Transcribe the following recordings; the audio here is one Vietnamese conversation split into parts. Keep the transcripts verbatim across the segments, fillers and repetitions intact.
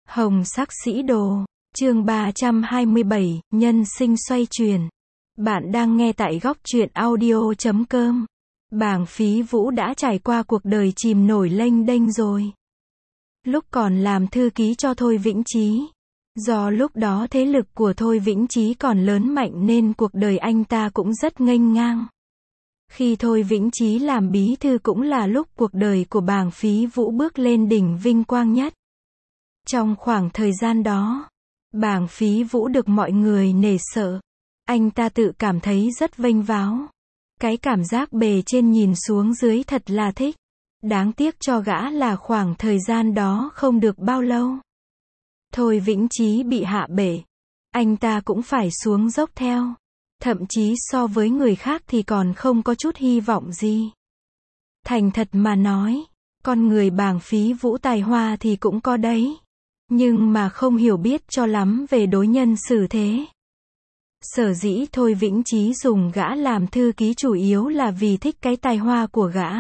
Hồng sắc sĩ đồ, chương ba trăm hai mươi bảy, nhân sinh xoay chuyển. Bạn đang nghe tại góc truyện audio chấm com. Bàng Phí Vũ đã trải qua cuộc đời chìm nổi lênh đênh rồi. Lúc còn làm thư ký cho Thôi Vĩnh Chí, do lúc đó thế lực của Thôi Vĩnh Chí còn lớn mạnh nên cuộc đời anh ta cũng rất nghênh ngang. Khi Thôi Vĩnh Chí làm bí thư cũng là lúc cuộc đời của Bàng Phí Vũ bước lên đỉnh vinh quang nhất. Trong khoảng thời gian đó, Bàng Phí Vũ được mọi người nể sợ. Anh ta tự cảm thấy rất vênh váo. Cái cảm giác bề trên nhìn xuống dưới thật là thích. Đáng tiếc cho gã là khoảng thời gian đó không được bao lâu. Thôi Vĩnh Chí bị hạ bệ. Anh ta cũng phải xuống dốc theo. Thậm chí so với người khác thì còn không có chút hy vọng gì. Thành thật mà nói, con người Bàng Phí Vũ tài hoa thì cũng có đấy. Nhưng mà không hiểu biết cho lắm về đối nhân xử thế. Sở dĩ Thôi Vĩnh Chí dùng gã làm thư ký chủ yếu là vì thích cái tài hoa của gã.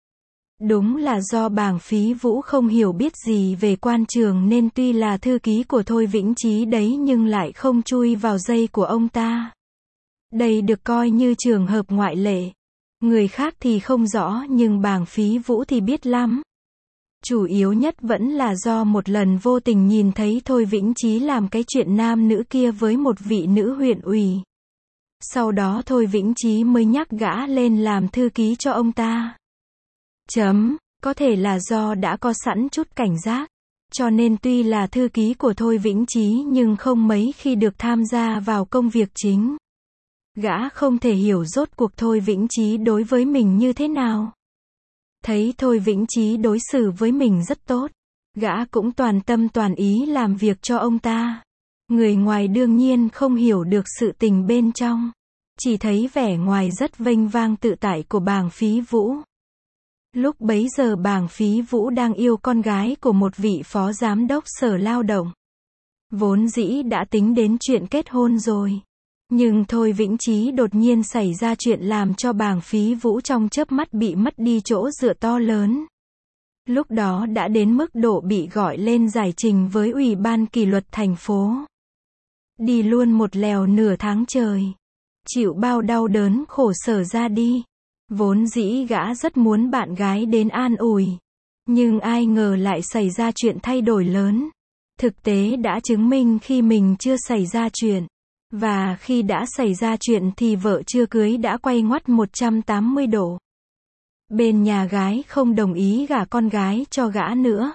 Đúng là do Bàng Phí Vũ không hiểu biết gì về quan trường nên tuy là thư ký của Thôi Vĩnh Chí đấy nhưng lại không chui vào dây của ông ta. Đây được coi như trường hợp ngoại lệ. Người khác thì không rõ nhưng Bàng Phí Vũ thì biết lắm. Chủ yếu nhất vẫn là do một lần vô tình nhìn thấy Thôi Vĩnh Chí làm cái chuyện nam nữ kia với một vị nữ huyện ủy. Sau đó Thôi Vĩnh Chí mới nhắc gã lên làm thư ký cho ông ta. Chấm, có thể là do đã có sẵn chút cảnh giác. Cho nên tuy là thư ký của Thôi Vĩnh Chí nhưng không mấy khi được tham gia vào công việc chính. Gã không thể hiểu rốt cuộc Thôi Vĩnh Chí đối với mình như thế nào. Thấy Thôi Vĩnh Chí đối xử với mình rất tốt, gã cũng toàn tâm toàn ý làm việc cho ông ta. Người ngoài đương nhiên không hiểu được sự tình bên trong, chỉ thấy vẻ ngoài rất vênh vang tự tại của Bàng Phí Vũ. Lúc bấy giờ Bàng Phí Vũ đang yêu con gái của một vị phó giám đốc sở lao động. Vốn dĩ đã tính đến chuyện kết hôn rồi. Nhưng Thôi Vĩnh Chí đột nhiên xảy ra chuyện làm cho Bàng Phí Vũ trong chớp mắt bị mất đi chỗ dựa to lớn. Lúc đó đã đến mức độ bị gọi lên giải trình với Ủy ban kỷ luật thành phố. Đi luôn một lèo nửa tháng trời. Chịu bao đau đớn khổ sở ra đi. Vốn dĩ gã rất muốn bạn gái đến an ủi. Nhưng ai ngờ lại xảy ra chuyện thay đổi lớn. Thực tế đã chứng minh khi mình chưa xảy ra chuyện. Và khi đã xảy ra chuyện thì vợ chưa cưới đã quay ngoắt một trăm tám mươi độ. Bên nhà gái không đồng ý gả con gái cho gã nữa.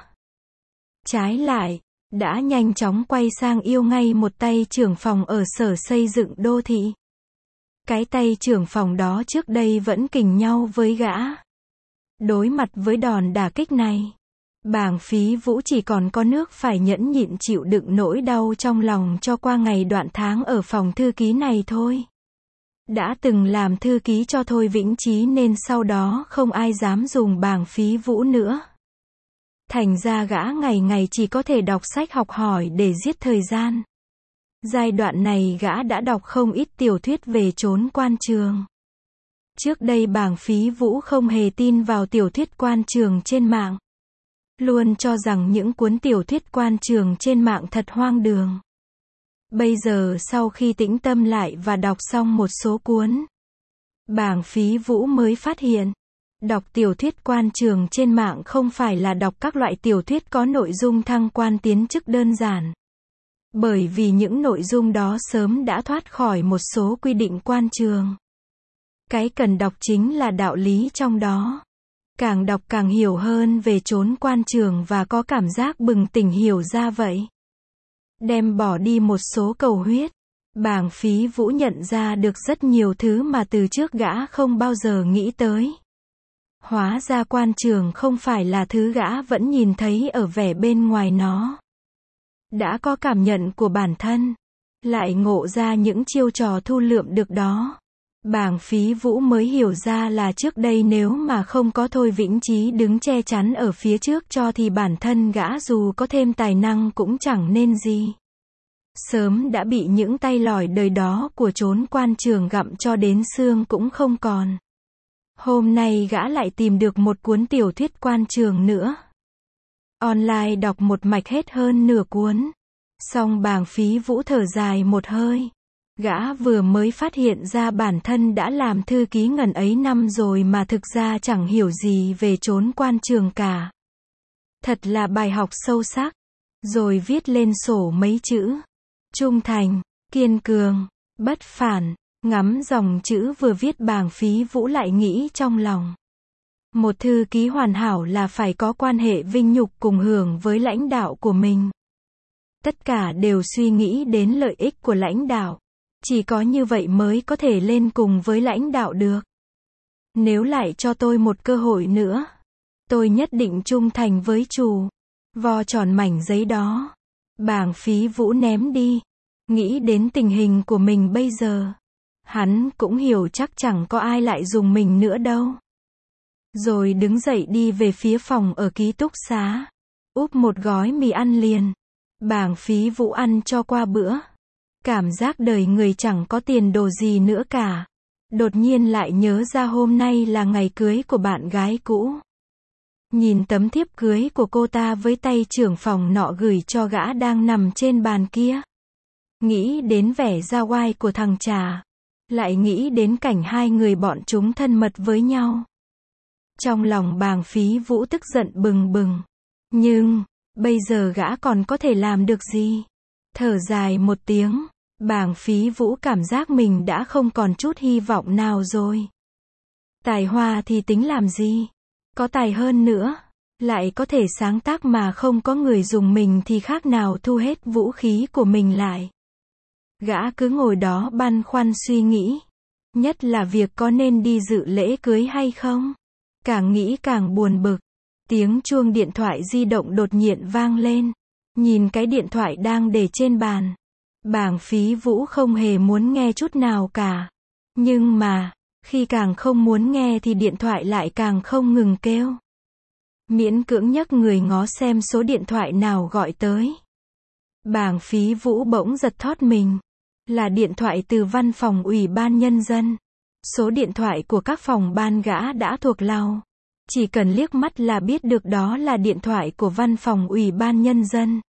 Trái lại, đã nhanh chóng quay sang yêu ngay một tay trưởng phòng ở sở xây dựng đô thị. Cái tay trưởng phòng đó trước đây vẫn kình nhau với gã. Đối mặt với đòn đả kích này, Bàng Phí Vũ chỉ còn có nước phải nhẫn nhịn chịu đựng nỗi đau trong lòng cho qua ngày đoạn tháng ở phòng thư ký này thôi. Đã từng làm thư ký cho Thôi Vĩnh Chí nên sau đó không ai dám dùng Bàng Phí Vũ nữa. Thành ra gã ngày ngày chỉ có thể đọc sách học hỏi để giết thời gian. Giai đoạn này gã đã đọc không ít tiểu thuyết về chốn quan trường. Trước đây Bàng Phí Vũ không hề tin vào tiểu thuyết quan trường trên mạng. Luôn cho rằng những cuốn tiểu thuyết quan trường trên mạng thật hoang đường. Bây giờ sau khi tĩnh tâm lại và đọc xong một số cuốn, Bàng Phí Vũ mới phát hiện, đọc tiểu thuyết quan trường trên mạng không phải là đọc các loại tiểu thuyết có nội dung thăng quan tiến chức đơn giản. Bởi vì những nội dung đó sớm đã thoát khỏi một số quy định quan trường. Cái cần đọc chính là đạo lý trong đó. Càng đọc càng hiểu hơn về chốn quan trường và có cảm giác bừng tỉnh hiểu ra vậy. Đem bỏ đi một số cầu huyết, Bàng Phí Vũ nhận ra được rất nhiều thứ mà từ trước gã không bao giờ nghĩ tới. Hóa ra quan trường không phải là thứ gã vẫn nhìn thấy ở vẻ bên ngoài nó. Đã có cảm nhận của bản thân, lại ngộ ra những chiêu trò thu lượm được đó. Bàng Phí Vũ mới hiểu ra là trước đây nếu mà không có Thôi Vĩnh Chí đứng che chắn ở phía trước cho thì bản thân gã dù có thêm tài năng cũng chẳng nên gì. Sớm đã bị những tay lỏi đời đó của chốn quan trường gặm cho đến xương cũng không còn. Hôm nay gã lại tìm được một cuốn tiểu thuyết quan trường nữa. Online đọc một mạch hết hơn nửa cuốn. Xong Bàng Phí Vũ thở dài một hơi. Gã vừa mới phát hiện ra bản thân đã làm thư ký ngần ấy năm rồi mà thực ra chẳng hiểu gì về chốn quan trường cả. Thật là bài học sâu sắc. Rồi viết lên sổ mấy chữ. Trung thành, kiên cường, bất phản. Ngắm dòng chữ vừa viết Bàng Phí Vũ lại nghĩ trong lòng. Một thư ký hoàn hảo là phải có quan hệ vinh nhục cùng hưởng với lãnh đạo của mình. Tất cả đều suy nghĩ đến lợi ích của lãnh đạo. Chỉ có như vậy mới có thể lên cùng với lãnh đạo được. Nếu lại cho tôi một cơ hội nữa, tôi nhất định trung thành với chủ. Vo tròn mảnh giấy đó. Bàng Phí Vũ ném đi. Nghĩ đến tình hình của mình bây giờ. Hắn cũng hiểu chắc chẳng có ai lại dùng mình nữa đâu. Rồi đứng dậy đi về phía phòng ở ký túc xá. Úp một gói mì ăn liền. Bàng Phí Vũ ăn cho qua bữa. Cảm giác đời người chẳng có tiền đồ gì nữa cả. Đột nhiên lại nhớ ra hôm nay là ngày cưới của bạn gái cũ. Nhìn tấm thiếp cưới của cô ta với tay trưởng phòng nọ gửi cho gã đang nằm trên bàn kia. Nghĩ đến vẻ ra oai của thằng Trà. Lại nghĩ đến cảnh hai người bọn chúng thân mật với nhau. Trong lòng Bàng Phí Vũ tức giận bừng bừng. Nhưng, bây giờ gã còn có thể làm được gì? Thở dài một tiếng, Bàng Phí Vũ cảm giác mình đã không còn chút hy vọng nào rồi. Tài hoa thì tính làm gì? Có tài hơn nữa, lại có thể sáng tác mà không có người dùng mình thì khác nào thu hết vũ khí của mình lại. Gã cứ ngồi đó băn khoăn suy nghĩ. Nhất là việc có nên đi dự lễ cưới hay không? Càng nghĩ càng buồn bực. Tiếng chuông điện thoại di động đột nhiên vang lên. Nhìn cái điện thoại đang để trên bàn. Bàng Phí Vũ không hề muốn nghe chút nào cả. Nhưng mà, khi càng không muốn nghe thì điện thoại lại càng không ngừng kêu. Miễn cưỡng nhấc người ngó xem số điện thoại nào gọi tới. Bàng Phí Vũ bỗng giật thót mình. Là điện thoại từ văn phòng ủy ban nhân dân. Số điện thoại của các phòng ban gã đã thuộc lòng. Chỉ cần liếc mắt là biết được đó là điện thoại của văn phòng ủy ban nhân dân.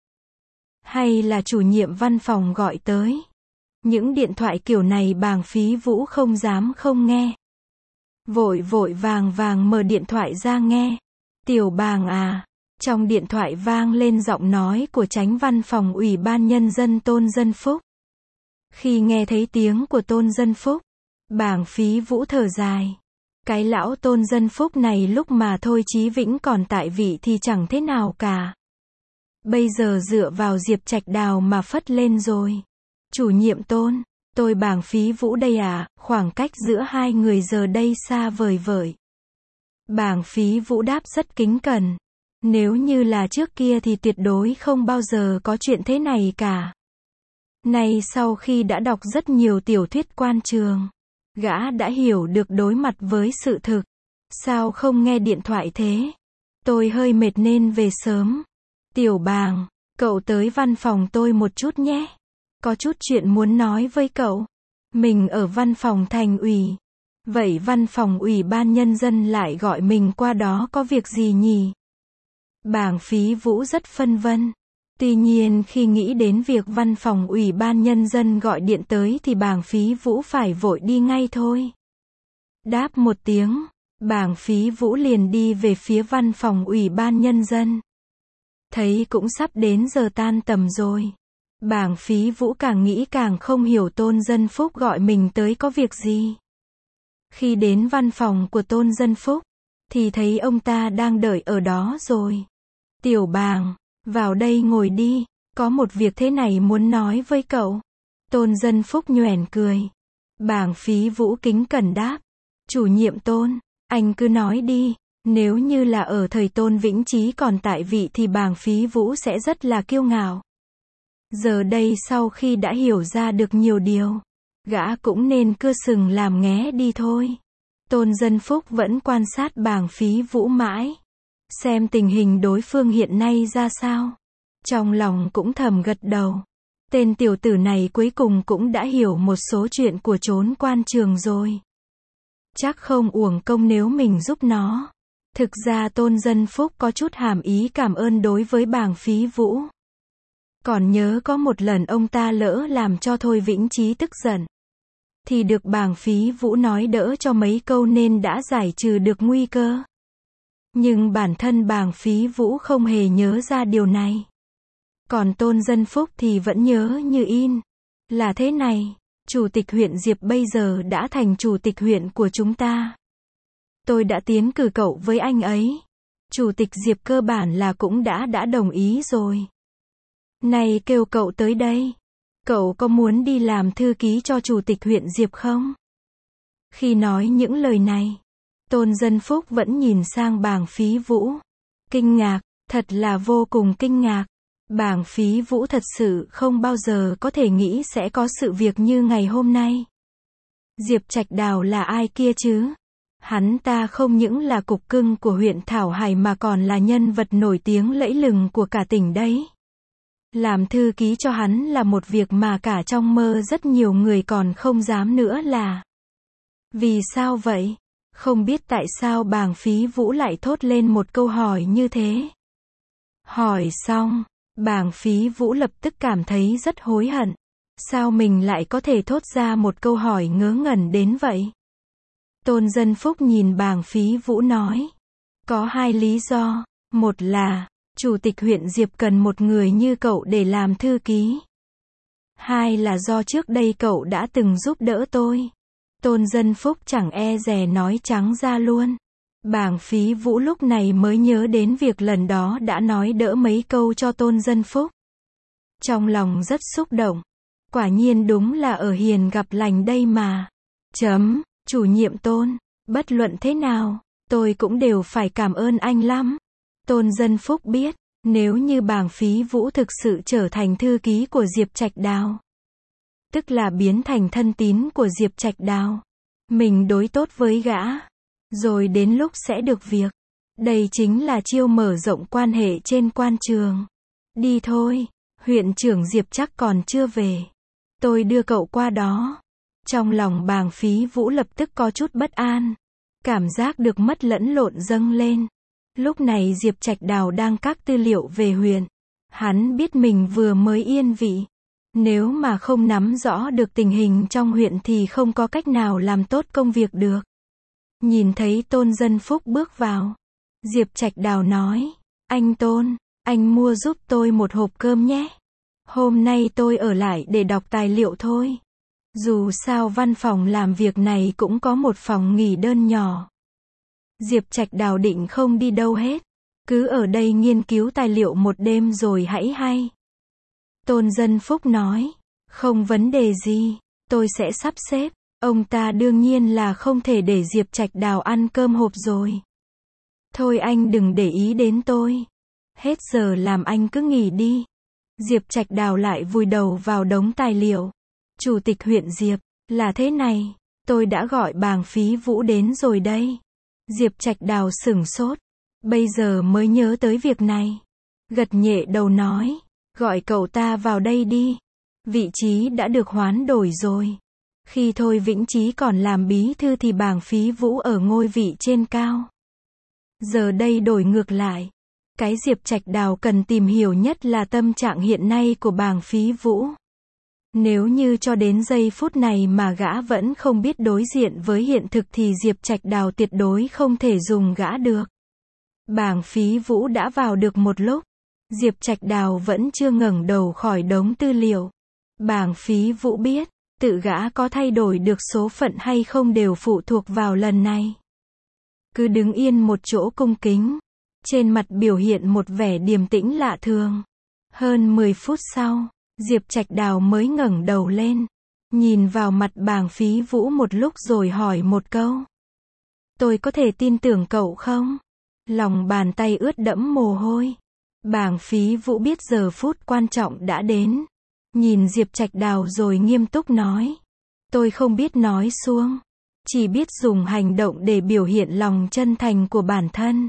Hay là chủ nhiệm văn phòng gọi tới. Những điện thoại kiểu này Bàng Phí Vũ không dám không nghe. Vội vội vàng vàng mở điện thoại ra nghe. Tiểu Bàng à. Trong điện thoại vang lên giọng nói của chánh văn phòng ủy ban nhân dân Tôn Dân Phúc. Khi nghe thấy tiếng của Tôn Dân Phúc, Bàng Phí Vũ thở dài. Cái lão Tôn Dân Phúc này lúc mà Thôi Chí Vĩnh còn tại vị thì chẳng thế nào cả. Bây giờ dựa vào Diệp Trạch Đào mà phất lên rồi. Chủ nhiệm Tôn, tôi Bàng Phí Vũ đây à, khoảng cách giữa hai người giờ đây xa vời vợi. Bàng Phí Vũ đáp rất kính cẩn. Nếu như là trước kia thì tuyệt đối không bao giờ có chuyện thế này cả. Nay sau khi đã đọc rất nhiều tiểu thuyết quan trường, gã đã hiểu được đối mặt với sự thực. Sao không nghe điện thoại thế? Tôi hơi mệt nên về sớm. Tiểu Bàng, cậu tới văn phòng tôi một chút nhé. Có chút chuyện muốn nói với cậu. Mình ở văn phòng thành ủy. Vậy văn phòng ủy ban nhân dân lại gọi mình qua đó có việc gì nhỉ? Bàng Phí Vũ rất phân vân. Tuy nhiên khi nghĩ đến việc văn phòng ủy ban nhân dân gọi điện tới thì Bàng Phí Vũ phải vội đi ngay thôi. Đáp một tiếng, Bàng Phí Vũ liền đi về phía văn phòng ủy ban nhân dân. Thấy cũng sắp đến giờ tan tầm rồi. Bàng Phí Vũ càng nghĩ càng không hiểu Tôn Dân Phúc gọi mình tới có việc gì. Khi đến văn phòng của Tôn Dân Phúc, thì thấy ông ta đang đợi ở đó rồi. Tiểu Bàng, vào đây ngồi đi, có một việc thế này muốn nói với cậu. Tôn Dân Phúc nhoẻn cười. Bàng Phí Vũ kính cẩn đáp. Chủ nhiệm Tôn, anh cứ nói đi. Nếu như là ở thời Tôn Vĩnh Chí còn tại vị thì Bàng Phí Vũ sẽ rất là kiêu ngạo. Giờ đây sau khi đã hiểu ra được nhiều điều, gã cũng nên cưa sừng làm nghé đi thôi. Tôn Dân Phúc vẫn quan sát Bàng Phí Vũ mãi. Xem tình hình đối phương hiện nay ra sao. Trong lòng cũng thầm gật đầu. Tên tiểu tử này cuối cùng cũng đã hiểu một số chuyện của chốn quan trường rồi. Chắc không uổng công nếu mình giúp nó. Thực ra Tôn Dân Phúc có chút hàm ý cảm ơn đối với Bàng Phí Vũ. Còn nhớ có một lần ông ta lỡ làm cho Thôi Vĩnh Chí tức giận. Thì được Bàng Phí Vũ nói đỡ cho mấy câu nên đã giải trừ được nguy cơ. Nhưng bản thân Bàng Phí Vũ không hề nhớ ra điều này. Còn Tôn Dân Phúc thì vẫn nhớ như in. Là thế này, Chủ tịch huyện Diệp bây giờ đã thành Chủ tịch huyện của chúng ta. Tôi đã tiến cử cậu với anh ấy. Chủ tịch Diệp cơ bản là cũng đã đã đồng ý rồi. Này kêu cậu tới đây. Cậu có muốn đi làm thư ký cho Chủ tịch huyện Diệp không? Khi nói những lời này, Tôn Dân Phúc vẫn nhìn sang Bàng Phí Vũ. Kinh ngạc, thật là vô cùng kinh ngạc. Bàng Phí Vũ thật sự không bao giờ có thể nghĩ sẽ có sự việc như ngày hôm nay. Diệp Trạch Đào là ai kia chứ? Hắn ta không những là cục cưng của huyện Thảo Hải mà còn là nhân vật nổi tiếng lẫy lừng của cả tỉnh đấy. Làm thư ký cho hắn là một việc mà cả trong mơ rất nhiều người còn không dám nữa là. Vì sao vậy? Không biết tại sao Bàng Phí Vũ lại thốt lên một câu hỏi như thế. Hỏi xong, Bàng Phí Vũ lập tức cảm thấy rất hối hận. Sao mình lại có thể thốt ra một câu hỏi ngớ ngẩn đến vậy? Tôn Dân Phúc nhìn Bàng Phí Vũ nói. Có hai lý do. Một là, Chủ tịch huyện Diệp cần một người như cậu để làm thư ký. Hai là do trước đây cậu đã từng giúp đỡ tôi. Tôn Dân Phúc chẳng e dè nói trắng ra luôn. Bàng Phí Vũ lúc này mới nhớ đến việc lần đó đã nói đỡ mấy câu cho Tôn Dân Phúc. Trong lòng rất xúc động. Quả nhiên đúng là ở hiền gặp lành đây mà. Chấm, chủ nhiệm Tôn, bất luận thế nào, tôi cũng đều phải cảm ơn anh lắm. Tôn Dân Phúc biết, nếu như Bàng Phí Vũ thực sự trở thành thư ký của Diệp Trạch Đào, tức là biến thành thân tín của Diệp Trạch Đào, mình đối tốt với gã, rồi đến lúc sẽ được việc. Đây chính là chiêu mở rộng quan hệ trên quan trường. Đi thôi, huyện trưởng Diệp chắc còn chưa về. Tôi đưa cậu qua đó. Trong lòng Bàng Phí Vũ lập tức có chút bất an. Cảm giác được mất lẫn lộn dâng lên. Lúc này Diệp Trạch Đào đang các tư liệu về huyện. Hắn biết mình vừa mới yên vị. Nếu mà không nắm rõ được tình hình trong huyện thì không có cách nào làm tốt công việc được. Nhìn thấy Tôn Dân Phúc bước vào, Diệp Trạch Đào nói, anh Tôn, anh mua giúp tôi một hộp cơm nhé. Hôm nay tôi ở lại để đọc tài liệu thôi. Dù sao văn phòng làm việc này cũng có một phòng nghỉ đơn nhỏ. Diệp Trạch Đào định không đi đâu hết. Cứ ở đây nghiên cứu tài liệu một đêm rồi hãy hay. Tôn Dân Phúc nói, không vấn đề gì, tôi sẽ sắp xếp. Ông ta đương nhiên là không thể để Diệp Trạch Đào ăn cơm hộp rồi. Thôi anh đừng để ý đến tôi. Hết giờ làm anh cứ nghỉ đi. Diệp Trạch Đào lại vùi đầu vào đống tài liệu. Chủ tịch huyện Diệp, là thế này, tôi đã gọi Bàng Phí Vũ đến rồi đây. Diệp Trạch Đào sửng sốt, bây giờ mới nhớ tới việc này. Gật nhẹ đầu nói, gọi cậu ta vào đây đi. Vị trí đã được hoán đổi rồi. Khi Thôi Vĩnh Chí còn làm bí thư thì Bàng Phí Vũ ở ngôi vị trên cao. Giờ đây đổi ngược lại. Cái Diệp Trạch Đào cần tìm hiểu nhất là tâm trạng hiện nay của Bàng Phí Vũ. Nếu như cho đến giây phút này mà gã vẫn không biết đối diện với hiện thực thì Diệp Trạch Đào tuyệt đối không thể dùng gã được. Bàng Phí Vũ đã vào được một lúc. Diệp Trạch Đào vẫn chưa ngẩng đầu khỏi đống tư liệu. Bàng Phí Vũ biết, tự gã có thay đổi được số phận hay không đều phụ thuộc vào lần này. Cứ đứng yên một chỗ cung kính. Trên mặt biểu hiện một vẻ điềm tĩnh lạ thường. Hơn mười phút sau, Diệp Trạch Đào mới ngẩng đầu lên. Nhìn vào mặt Bàng Phí Vũ một lúc rồi hỏi một câu. Tôi có thể tin tưởng cậu không? Lòng bàn tay ướt đẫm mồ hôi. Bàng Phí Vũ biết giờ phút quan trọng đã đến. Nhìn Diệp Trạch Đào rồi nghiêm túc nói. Tôi không biết nói suông. Chỉ biết dùng hành động để biểu hiện lòng chân thành của bản thân.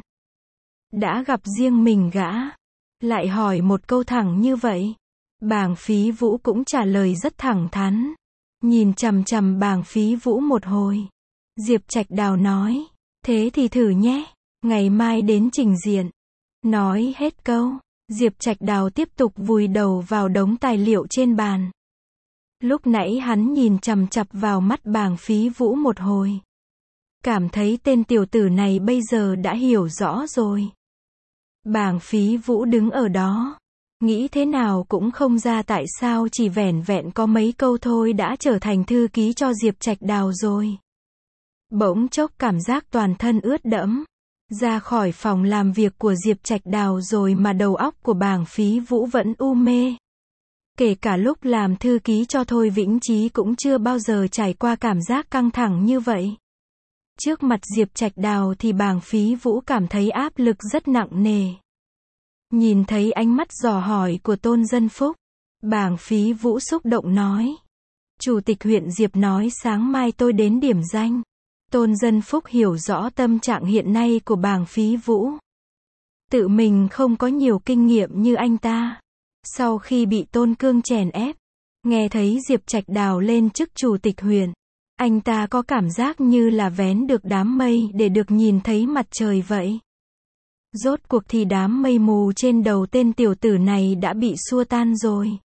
Đã gặp riêng mình gã. Lại hỏi một câu thẳng như vậy. Bàng Phí Vũ cũng trả lời rất thẳng thắn. Nhìn chằm chằm Bàng Phí Vũ một hồi. Diệp Trạch Đào nói. Thế thì thử nhé. Ngày mai đến trình diện. Nói hết câu, Diệp Trạch Đào tiếp tục vùi đầu vào đống tài liệu trên bàn. Lúc nãy hắn nhìn chằm chằm vào mắt Bàng Phí Vũ một hồi. Cảm thấy tên tiểu tử này bây giờ đã hiểu rõ rồi. Bàng Phí Vũ đứng ở đó, nghĩ thế nào cũng không ra tại sao chỉ vẻn vẹn có mấy câu thôi đã trở thành thư ký cho Diệp Trạch Đào rồi. Bỗng chốc cảm giác toàn thân ướt đẫm. Ra khỏi phòng làm việc của Diệp Trạch Đào rồi mà đầu óc của Bàng Phí Vũ vẫn u mê. Kể cả lúc làm thư ký cho Thôi Vĩnh Chí cũng chưa bao giờ trải qua cảm giác căng thẳng như vậy. Trước mặt Diệp Trạch Đào thì Bàng Phí Vũ cảm thấy áp lực rất nặng nề. Nhìn thấy ánh mắt dò hỏi của Tôn Dân Phúc, Bàng Phí Vũ xúc động nói. Chủ tịch huyện Diệp nói sáng mai tôi đến điểm danh. Tôn Dân Phúc hiểu rõ tâm trạng hiện nay của Bàng Phí Vũ. Tự mình không có nhiều kinh nghiệm như anh ta. Sau khi bị Tôn Cương chèn ép, nghe thấy Diệp Trạch Đào lên chức chủ tịch huyện, anh ta có cảm giác như là vén được đám mây để được nhìn thấy mặt trời vậy. Rốt cuộc thì đám mây mù trên đầu tên tiểu tử này đã bị xua tan rồi.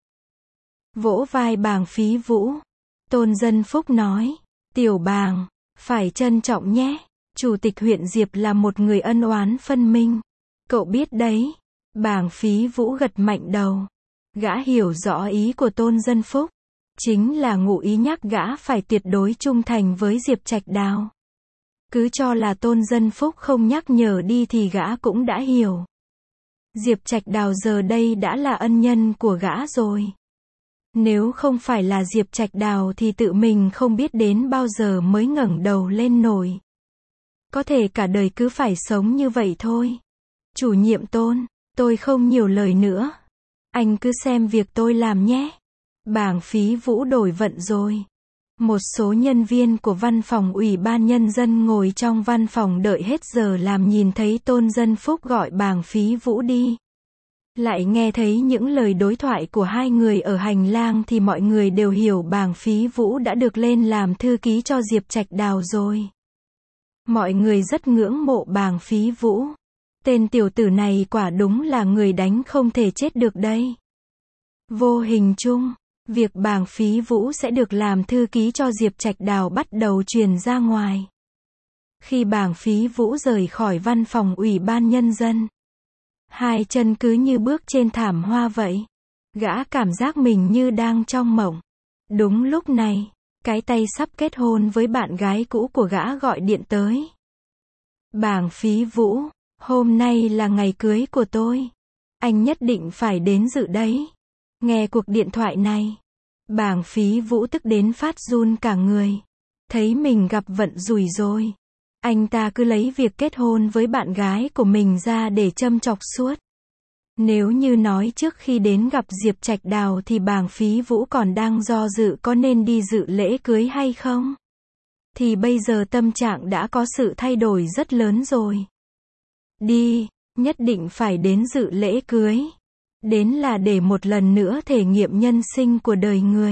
Vỗ vai Bàng Phí Vũ, Tôn Dân Phúc nói, tiểu Bàng, phải trân trọng nhé, chủ tịch huyện Diệp là một người ân oán phân minh. Cậu biết đấy. Bàng Phí Vũ gật mạnh đầu. Gã hiểu rõ ý của Tôn Dân Phúc. Chính là ngụ ý nhắc gã phải tuyệt đối trung thành với Diệp Trạch Đào. Cứ cho là Tôn Dân Phúc không nhắc nhở đi thì gã cũng đã hiểu. Diệp Trạch Đào giờ đây đã là ân nhân của gã rồi. Nếu không phải là Diệp Trạch Đào thì tự mình không biết đến bao giờ mới ngẩng đầu lên nổi. Có thể cả đời cứ phải sống như vậy thôi. Chủ nhiệm Tôn, tôi không nhiều lời nữa. Anh cứ xem việc tôi làm nhé. Bàng Phí Vũ đổi vận rồi. Một số nhân viên của văn phòng Ủy ban Nhân dân ngồi trong văn phòng đợi hết giờ làm nhìn thấy Tôn Dân Phúc gọi Bàng Phí Vũ đi. Lại nghe thấy những lời đối thoại của hai người ở hành lang thì mọi người đều hiểu Bàng Phí Vũ đã được lên làm thư ký cho Diệp Trạch Đào rồi. Mọi người rất ngưỡng mộ Bàng Phí Vũ. Tên tiểu tử này quả đúng là người đánh không thể chết được đây. Vô hình chung, việc Bàng Phí Vũ sẽ được làm thư ký cho Diệp Trạch Đào bắt đầu truyền ra ngoài. Khi Bàng Phí Vũ rời khỏi văn phòng Ủy ban Nhân dân, hai chân cứ như bước trên thảm hoa vậy. Gã cảm giác mình như đang trong mộng. Đúng lúc này, cái tay sắp kết hôn với bạn gái cũ của gã gọi điện tới. Bàng Phí Vũ, hôm nay là ngày cưới của tôi. Anh nhất định phải đến dự đấy. Nghe cuộc điện thoại này, Bàng Phí Vũ tức đến phát run cả người. Thấy mình gặp vận rủi rồi. Anh ta cứ lấy việc kết hôn với bạn gái của mình ra để châm chọc suốt. Nếu như nói trước khi đến gặp Diệp Trạch Đào thì Bàng Phí Vũ còn đang do dự có nên đi dự lễ cưới hay không, thì bây giờ tâm trạng đã có sự thay đổi rất lớn rồi. Đi, nhất định phải đến dự lễ cưới. Đến là để một lần nữa thể nghiệm nhân sinh của đời người.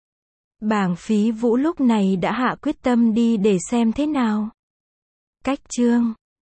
Bàng Phí Vũ lúc này đã hạ quyết tâm đi để xem thế nào. Cách chương